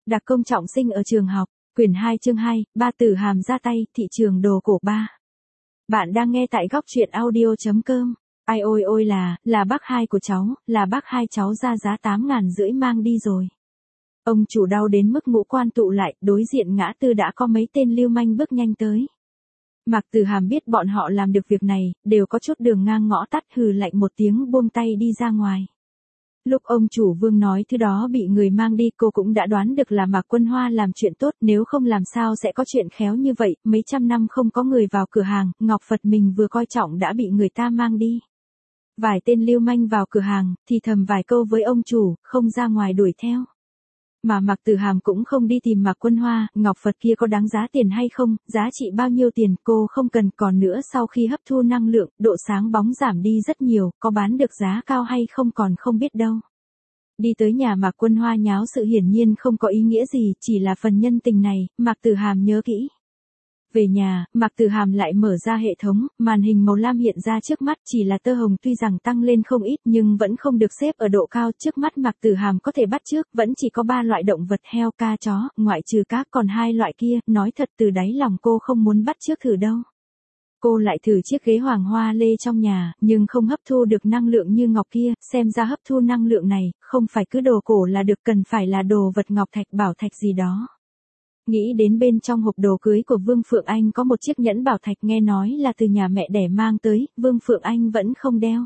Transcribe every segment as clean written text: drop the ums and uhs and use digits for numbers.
Đặc công trọng sinh ở trường học, quyển 2 chương 2, ba Tử Hàm ra tay, thị trường đồ cổ 3. Bạn đang nghe tại góc truyện audio.com. Ai ôi ôi là bác hai của cháu, là bác hai cháu ra giá 8.500 mang đi rồi. Ông chủ đau đến mức ngũ quan tụ lại, đối diện ngã tư đã có mấy tên lưu manh bước nhanh tới. Mạc Tử Hàm biết bọn họ làm được việc này, đều có chút đường ngang ngõ tắt, hừ lạnh một tiếng buông tay đi ra ngoài. Lúc ông chủ Vương nói thứ đó bị người mang đi, cô cũng đã đoán được là Mạc Quân Hoa làm chuyện tốt, nếu không làm sao sẽ có chuyện khéo như vậy, mấy trăm năm không có người vào cửa hàng, ngọc Phật mình vừa coi trọng đã bị người ta mang đi. Vài tên lưu manh vào cửa hàng, thì thầm vài câu với ông chủ, không ra ngoài đuổi theo. Mà Mạc Tử Hàm cũng không đi tìm Mạc Quân Hoa, ngọc Phật kia có đáng giá tiền hay không, giá trị bao nhiêu tiền, cô không cần, còn nữa sau khi hấp thu năng lượng, độ sáng bóng giảm đi rất nhiều, có bán được giá cao hay không còn không biết đâu. Đi tới nhà Mạc Quân Hoa nháo sự hiển nhiên không có ý nghĩa gì, chỉ là phần nhân tình này, Mạc Tử Hàm nhớ kỹ. Về nhà, Mạc Tử Hàm lại mở ra hệ thống, màn hình màu lam hiện ra trước mắt, chỉ là tơ hồng tuy rằng tăng lên không ít nhưng vẫn không được xếp ở độ cao, trước mắt Mạc Tử Hàm có thể bắt chước, vẫn chỉ có 3 loại động vật, heo, ca, chó, ngoại trừ cá, còn 2 loại kia, nói thật từ đáy lòng cô không muốn bắt chước thử đâu. Cô lại thử chiếc ghế hoàng hoa lê trong nhà, nhưng không hấp thu được năng lượng như ngọc kia, xem ra hấp thu năng lượng này, không phải cứ đồ cổ là được, cần phải là đồ vật ngọc thạch bảo thạch gì đó. Nghĩ đến bên trong hộp đồ cưới của Vương Phượng Anh có một chiếc nhẫn bảo thạch, nghe nói là từ nhà mẹ đẻ mang tới, Vương Phượng Anh vẫn không đeo.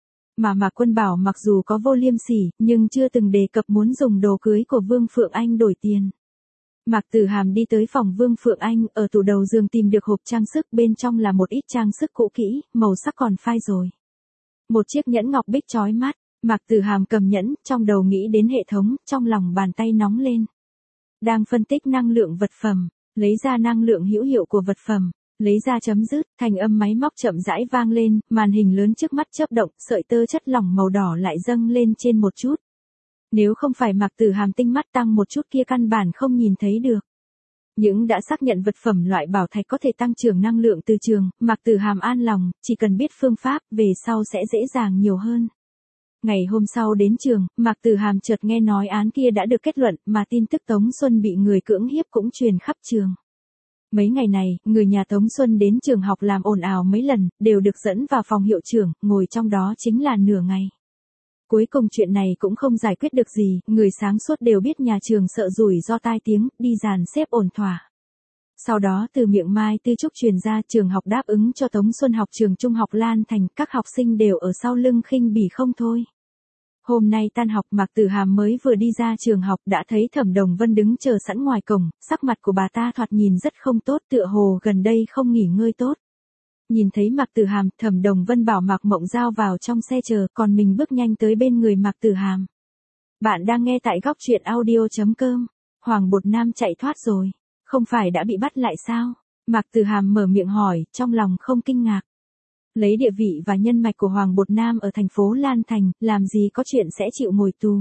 Mà Mạc Quân Bảo mặc dù có vô liêm sỉ, nhưng chưa từng đề cập muốn dùng đồ cưới của Vương Phượng Anh đổi tiền. Mạc Tử Hàm đi tới phòng Vương Phượng Anh, ở tủ đầu giường tìm được hộp trang sức, bên trong là một ít trang sức cũ kỹ, màu sắc còn phai rồi. Một chiếc nhẫn ngọc bích chói mắt, Mạc Tử Hàm cầm nhẫn, trong đầu nghĩ đến hệ thống, trong lòng bàn tay nóng lên. Đang phân tích năng lượng vật phẩm, lấy ra năng lượng hữu hiệu của vật phẩm, lấy ra chấm dứt, thành âm máy móc chậm rãi vang lên, màn hình lớn trước mắt chớp động, sợi tơ chất lỏng màu đỏ lại dâng lên trên một chút. Nếu không phải Mạc Tử Hàm tinh mắt tăng một chút kia căn bản không nhìn thấy được. Những đã xác nhận vật phẩm loại bảo thạch có thể tăng trưởng năng lượng từ trường, Mạc Tử Hàm an lòng, chỉ cần biết phương pháp, về sau sẽ dễ dàng nhiều hơn. Ngày hôm sau đến trường, Mạc Tử Hàm chợt nghe nói án kia đã được kết luận, mà tin tức Tống Xuân bị người cưỡng hiếp cũng truyền khắp trường. Mấy ngày này, người nhà Tống Xuân đến trường học làm ồn ào mấy lần, đều được dẫn vào phòng hiệu trưởng, ngồi trong đó chính là nửa ngày. Cuối cùng chuyện này cũng không giải quyết được gì, người sáng suốt đều biết nhà trường sợ rủi ro tai tiếng, đi dàn xếp ổn thỏa. Sau đó từ miệng Mai Tư Trúc truyền ra, trường học đáp ứng cho Tống Xuân học trường trung học Lan Thành, các học sinh đều ở sau lưng khinh bỉ không thôi. Hôm nay tan học, Mạc Tử Hàm mới vừa đi ra trường học đã thấy Thẩm Đồng Vân đứng chờ sẵn ngoài cổng, sắc mặt của bà ta thoạt nhìn rất không tốt, tựa hồ gần đây không nghỉ ngơi tốt. Nhìn thấy Mạc Tử Hàm, Thẩm Đồng Vân bảo Mạc Mộng Giao vào trong xe chờ, còn mình bước nhanh tới bên người Mạc Tử Hàm. Bạn đang nghe tại góc truyện audio.com. Hoàng Bột Nam chạy thoát rồi, không phải đã bị bắt lại sao? Mạc Tử Hàm mở miệng hỏi, trong lòng không kinh ngạc. Lấy địa vị và nhân mạch của Hoàng Bột Nam ở thành phố Lan Thành, làm gì có chuyện sẽ chịu ngồi tù.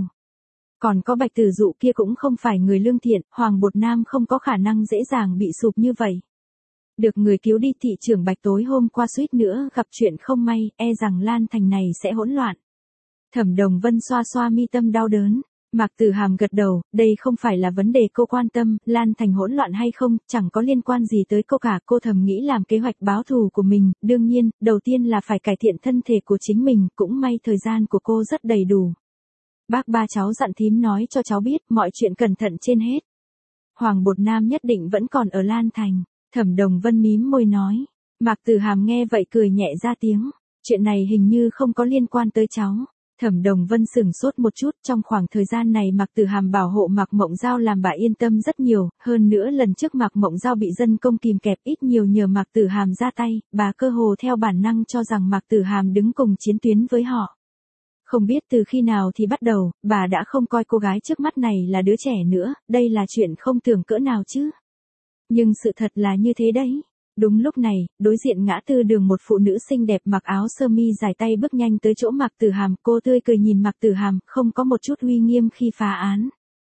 Còn có Bạch Tử Dụ kia cũng không phải người lương thiện, Hoàng Bột Nam không có khả năng dễ dàng bị sụp như vậy. Được người cứu đi, thị trưởng Bạch tối hôm qua suýt nữa gặp chuyện không may, e rằng Lan Thành này sẽ hỗn loạn. Thẩm Đồng Vân xoa xoa mi tâm đau đớn. Mạc Tử Hàm gật đầu, đây không phải là vấn đề cô quan tâm, Lan Thành hỗn loạn hay không, chẳng có liên quan gì tới cô cả, cô thầm nghĩ làm kế hoạch báo thù của mình, đương nhiên, đầu tiên là phải cải thiện thân thể của chính mình, cũng may thời gian của cô rất đầy đủ. Bác ba cháu dặn thím nói cho cháu biết, mọi chuyện cẩn thận trên hết. Hoàng Bột Nam nhất định vẫn còn ở Lan Thành, Thẩm Đồng Vân mím môi nói. Mạc Tử Hàm nghe vậy cười nhẹ ra tiếng, chuyện này hình như không có liên quan tới cháu. Thẩm Đồng Vân sửng sốt một chút, trong khoảng thời gian này Mạc Tử Hàm bảo hộ Mạc Mộng Giao làm bà yên tâm rất nhiều, hơn nữa lần trước Mạc Mộng Giao bị dân công kìm kẹp, ít nhiều nhờ Mạc Tử Hàm ra tay, bà cơ hồ theo bản năng cho rằng Mạc Tử Hàm đứng cùng chiến tuyến với họ. Không biết từ khi nào thì bắt đầu, bà đã không coi cô gái trước mắt này là đứa trẻ nữa, đây là chuyện không tưởng cỡ nào chứ. Nhưng sự thật là như thế đấy. Đúng lúc này, đối diện ngã tư đường một phụ nữ xinh đẹp mặc áo sơ mi dài tay bước nhanh tới chỗ Mạc Tử Hàm, cô tươi cười nhìn Mạc Tử Hàm, không có một chút uy nghiêm khi phá án.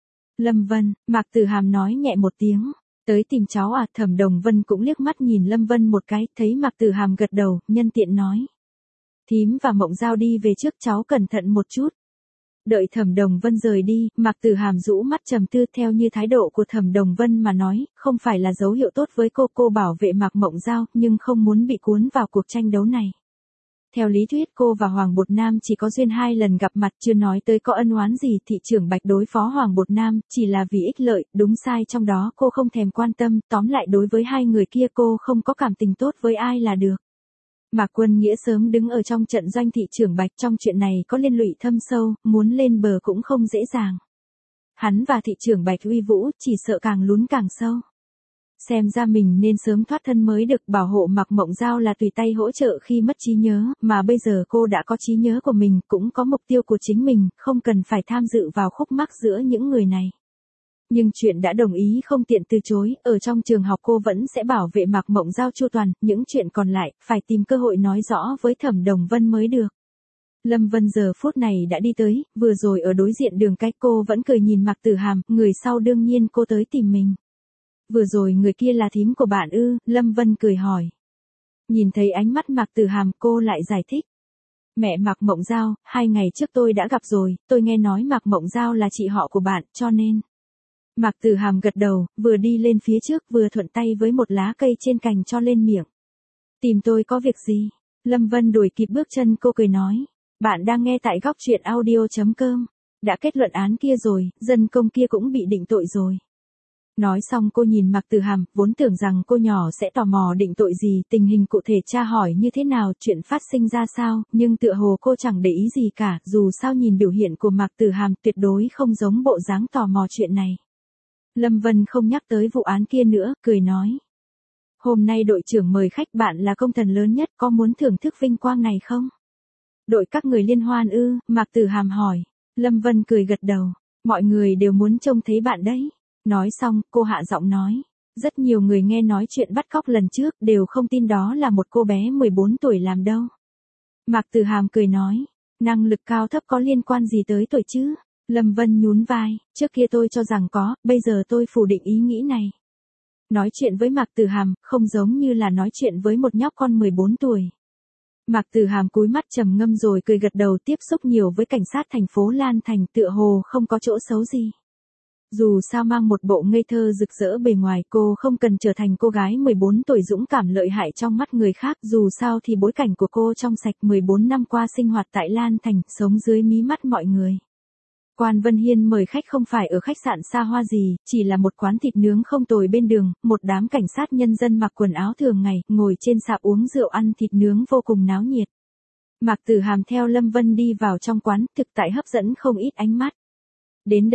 Lâm Vân, Mạc Tử Hàm nói nhẹ một tiếng, tới tìm cháu à? Thẩm Đồng Vân cũng liếc mắt nhìn Lâm Vân một cái, thấy Mạc Tử Hàm gật đầu, nhân tiện nói. Thím và Mộng Giao đi về trước, cháu cẩn thận một chút. Đợi Thẩm Đồng Vân rời đi, Mạc Tử Hàm rũ mắt trầm tư. Theo như thái độ của Thẩm Đồng Vân mà nói, không phải là dấu hiệu tốt với cô bảo vệ Mạc Mộng Giao, nhưng không muốn bị cuốn vào cuộc tranh đấu này. Theo lý thuyết cô và Hoàng Bột Nam chỉ có duyên 2 lần gặp mặt, chưa nói tới có ân oán gì. Thị trưởng Bạch đối phó Hoàng Bột Nam, chỉ là vì ích lợi, đúng sai trong đó cô không thèm quan tâm. Tóm lại đối với hai người kia cô không có cảm tình tốt với ai là được. Mạc Quân Nghĩa sớm đứng ở trong trận doanh thị trưởng Bạch, trong chuyện này có liên lụy thâm sâu, muốn lên bờ cũng không dễ dàng. Hắn và thị trưởng Bạch uy vũ, chỉ sợ càng lún càng sâu. Xem ra mình nên sớm thoát thân mới được. Bảo hộ Mạc Mộng Giao là tùy tay hỗ trợ khi mất trí nhớ, mà bây giờ cô đã có trí nhớ của mình, cũng có mục tiêu của chính mình, không cần phải tham dự vào khúc mắc giữa những người này. Nhưng chuyện đã đồng ý không tiện từ chối, ở trong trường học cô vẫn sẽ bảo vệ Mạc Mộng Giao chu toàn, những chuyện còn lại, phải tìm cơ hội nói rõ với Thẩm Đồng Vân mới được. Lâm Vân giờ phút này đã đi tới, vừa rồi ở đối diện đường cái cô vẫn cười nhìn Mạc Tử Hàm, người sau đương nhiên cô tới tìm mình. Vừa rồi người kia là thím của bạn ư? Lâm Vân cười hỏi. Nhìn thấy ánh mắt Mạc Tử Hàm cô lại giải thích. Mẹ Mạc Mộng Giao, 2 ngày trước tôi đã gặp rồi, tôi nghe nói Mạc Mộng Giao là chị họ của bạn, cho nên. Mạc Tử Hàm gật đầu, vừa đi lên phía trước vừa thuận tay với một lá cây trên cành cho lên miệng. Tìm tôi có việc gì? Lâm Vân đuổi kịp bước chân cô cười nói. Bạn đang nghe tại góc truyện audio.com. Đã kết luận án kia rồi, dân công kia cũng bị định tội rồi. Nói xong cô nhìn Mạc Tử Hàm, vốn tưởng rằng cô nhỏ sẽ tò mò định tội gì, tình hình cụ thể tra hỏi như thế nào, chuyện phát sinh ra sao, nhưng tựa hồ cô chẳng để ý gì cả, dù sao nhìn biểu hiện của Mạc Tử Hàm tuyệt đối không giống bộ dáng tò mò chuyện này. Lâm Vân không nhắc tới vụ án kia nữa, cười nói. Hôm nay đội trưởng mời khách, bạn là công thần lớn nhất, có muốn thưởng thức vinh quang này không? Đội các người liên hoan ư? Mạc Tử Hàm hỏi. Lâm Vân cười gật đầu. Mọi người đều muốn trông thấy bạn đấy. Nói xong, cô hạ giọng nói. Rất nhiều người nghe nói chuyện bắt cóc lần trước, đều không tin đó là một cô bé 14 tuổi làm đâu. Mạc Tử Hàm cười nói. Năng lực cao thấp có liên quan gì tới tuổi chứ? Lâm Vân nhún vai. Trước kia tôi cho rằng có, bây giờ tôi phủ định ý nghĩ này. Nói chuyện với Mạc Tử Hàm, không giống như là nói chuyện với một nhóc con 14 tuổi. Mạc Tử Hàm cúi mắt trầm ngâm rồi cười gật đầu. Tiếp xúc nhiều với cảnh sát thành phố Lan Thành, tựa hồ không có chỗ xấu gì. Dù sao mang một bộ ngây thơ rực rỡ bề ngoài, cô không cần trở thành cô gái 14 tuổi dũng cảm lợi hại trong mắt người khác, dù sao thì bối cảnh của cô trong sạch, 14 năm qua sinh hoạt tại Lan Thành, sống dưới mí mắt mọi người. Quan Vân Hiên mời khách không phải ở khách sạn xa hoa gì, chỉ là một quán thịt nướng không tồi bên đường, một đám cảnh sát nhân dân mặc quần áo thường ngày, ngồi trên sạp uống rượu ăn thịt nướng vô cùng náo nhiệt. Mạc Tử Hàm theo Lâm Vân đi vào trong quán, thực tại hấp dẫn không ít ánh mắt. Đến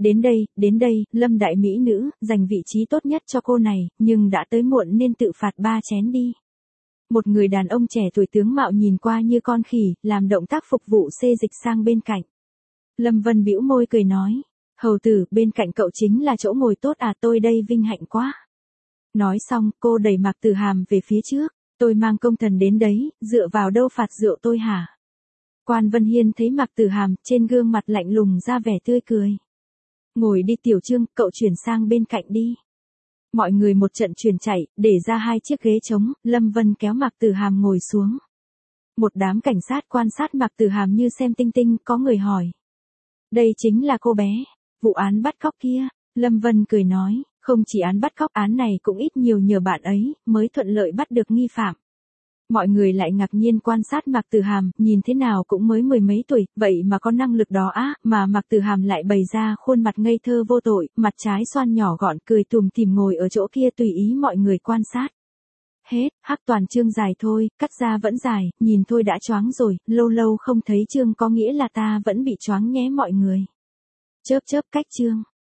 đây, Lâm đại mỹ nữ, dành vị trí tốt nhất cho cô này, nhưng đã tới muộn nên tự phạt 3 chén đi. Một người đàn ông trẻ tuổi tướng mạo nhìn qua như con khỉ, làm động tác phục vụ xê dịch sang bên cạnh. Lâm Vân bĩu môi cười nói, hầu tử, bên cạnh cậu chính là chỗ ngồi tốt à, tôi đây vinh hạnh quá. Nói xong, cô đẩy Mạc Tử Hàm về phía trước, tôi mang công thần đến đấy, dựa vào đâu phạt rượu tôi hả? Quan Vân Hiên thấy Mạc Tử Hàm, trên gương mặt lạnh lùng ra vẻ tươi cười. Ngồi đi Tiểu Trương, cậu chuyển sang bên cạnh đi. Mọi người một trận chuyển chạy, để ra 2 chiếc ghế trống, Lâm Vân kéo Mạc Tử Hàm ngồi xuống. Một đám cảnh sát quan sát Mạc Tử Hàm như xem tinh tinh, có người hỏi. Đây chính là cô bé, vụ án bắt cóc kia. Lâm Vân cười nói, không chỉ án bắt cóc, án này cũng ít nhiều nhờ bạn ấy, mới thuận lợi bắt được nghi phạm. Mọi người lại ngạc nhiên quan sát Mạc Tử Hàm, nhìn thế nào cũng mới 10 mấy tuổi, vậy mà có năng lực đó á, mà Mạc Tử Hàm lại bày ra khuôn mặt ngây thơ vô tội, mặt trái xoan nhỏ gọn, cười tùm tìm ngồi ở chỗ kia tùy ý mọi người quan sát. Hết, hắc toàn chương dài thôi, cắt ra vẫn dài, nhìn thôi đã choáng rồi, lâu lâu không thấy chương có nghĩa là ta vẫn bị choáng nhé mọi người. Chớp chớp cách chương.